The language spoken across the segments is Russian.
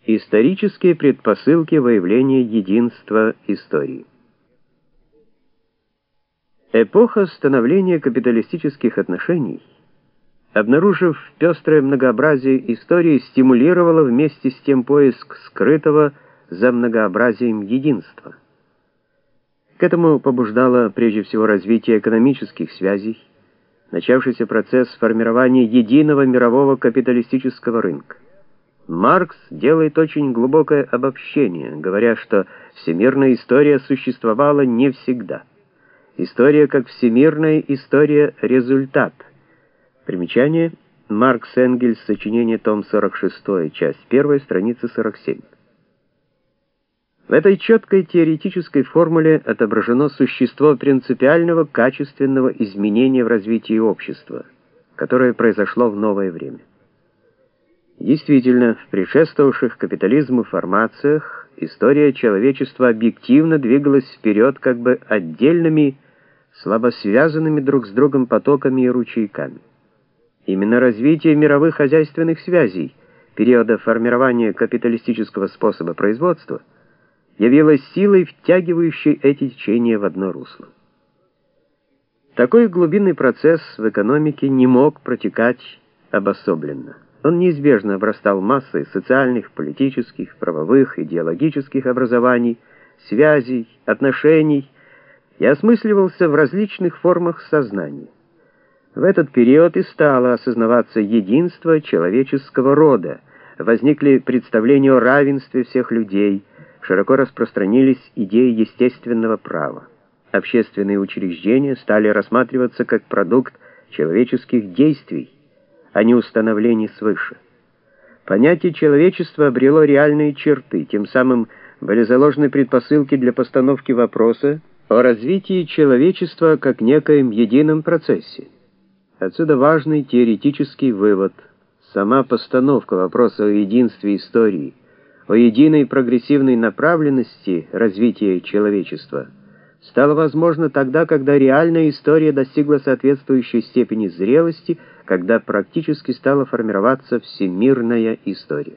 Исторические предпосылки выявления единства истории. Эпоха становления капиталистических отношений, обнаружив пестрое многообразие истории, стимулировала вместе с тем поиск скрытого за многообразием единства. К этому побуждало прежде всего развитие экономических связей, начавшийся процесс формирования единого мирового капиталистического рынка. Маркс делает очень глубокое обобщение, говоря, что всемирная история существовала не всегда. История как всемирная история — результат. Примечание: Маркс Энгельс, сочинение, том 46, часть 1, страница 47. В этой четкой теоретической формуле отображено существо принципиального качественного изменения в развитии общества, которое произошло в новое время. Действительно, в предшествовавших капитализму формациях история человечества объективно двигалась вперед как бы отдельными, слабо связанными друг с другом потоками и ручейками. Именно развитие мировых хозяйственных связей периода формирования капиталистического способа производства явилась силой, втягивающей эти течения в одно русло. Такой глубинный процесс в экономике не мог протекать обособленно. Он неизбежно обрастал массой социальных, политических, правовых, идеологических образований, связей, отношений и осмысливался в различных формах сознания. В этот период и стало осознаваться единство человеческого рода, возникли представления о равенстве всех людей, широко распространились идеи естественного права. Общественные учреждения стали рассматриваться как продукт человеческих действий, а не установлений свыше. Понятие человечества обрело реальные черты, тем самым были заложены предпосылки для постановки вопроса о развитии человечества как некоем едином процессе. Отсюда важный теоретический вывод: сама постановка вопроса о единстве истории, о единой прогрессивной направленности развития человечества стало возможно тогда, когда реальная история достигла соответствующей степени зрелости, когда практически стала формироваться всемирная история.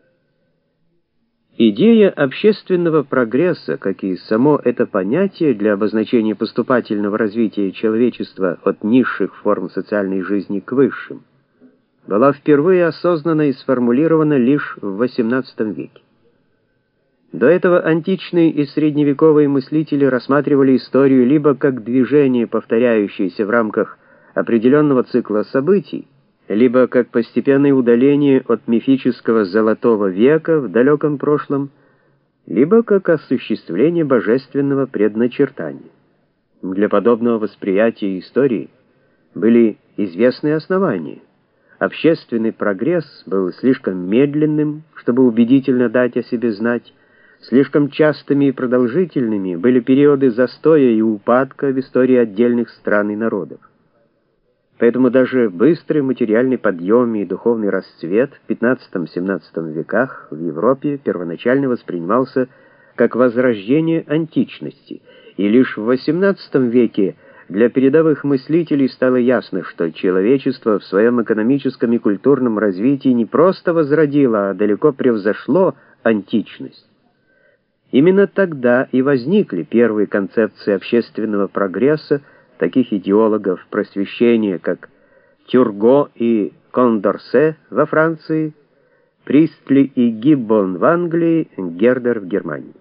Идея общественного прогресса, как и само это понятие для обозначения поступательного развития человечества от низших форм социальной жизни к высшим, была впервые осознана и сформулирована лишь в XVIII веке. До этого античные и средневековые мыслители рассматривали историю либо как движение, повторяющееся в рамках определенного цикла событий, либо как постепенное удаление от мифического золотого века в далеком прошлом, либо как осуществление божественного предначертания. Для подобного восприятия истории были известные основания. Общественный прогресс был слишком медленным, чтобы убедительно дать о себе знать. Слишком частыми и продолжительными были периоды застоя и упадка в истории отдельных стран и народов. Поэтому даже быстрый материальный подъем и духовный расцвет в XV-XVII веках в Европе первоначально воспринимался как возрождение античности, и лишь в XVIII веке для передовых мыслителей стало ясно, что человечество в своем экономическом и культурном развитии не просто возродило, а далеко превзошло античность. Именно тогда и возникли первые концепции общественного прогресса таких идеологов просвещения, как Тюрго и Кондорсе во Франции, Пристли и Гиббон в Англии, Гердер в Германии.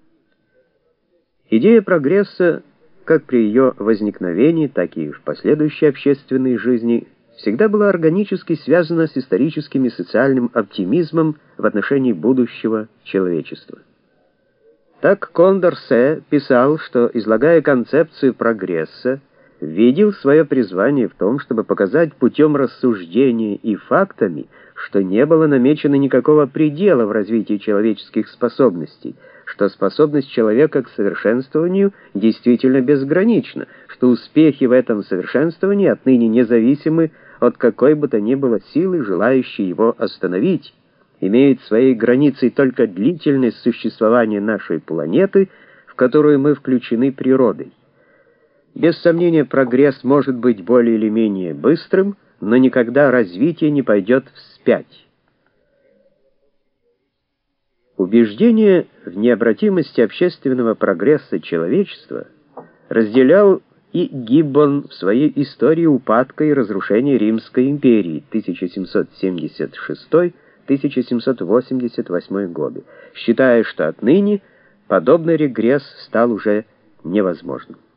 Идея прогресса, как при ее возникновении, так и в последующей общественной жизни, всегда была органически связана с историческим и социальным оптимизмом в отношении будущего человечества. Так Кондорсе писал, что, излагая концепцию прогресса, видел свое призвание в том, чтобы показать путем рассуждения и фактами, что не было намечено никакого предела в развитии человеческих способностей, что способность человека к совершенствованию действительно безгранична, что успехи в этом совершенствовании отныне независимы от какой бы то ни было силы, желающей его остановить, имеет своей границей только длительность существования нашей планеты, в которую мы включены природой. Без сомнения, прогресс может быть более или менее быстрым, но никогда развитие не пойдет вспять. Убеждение в необратимости общественного прогресса человечества разделял и Гиббон в своей истории упадка и разрушения Римской империи 1776-1788 годы, считая, что отныне подобный регресс стал уже невозможным.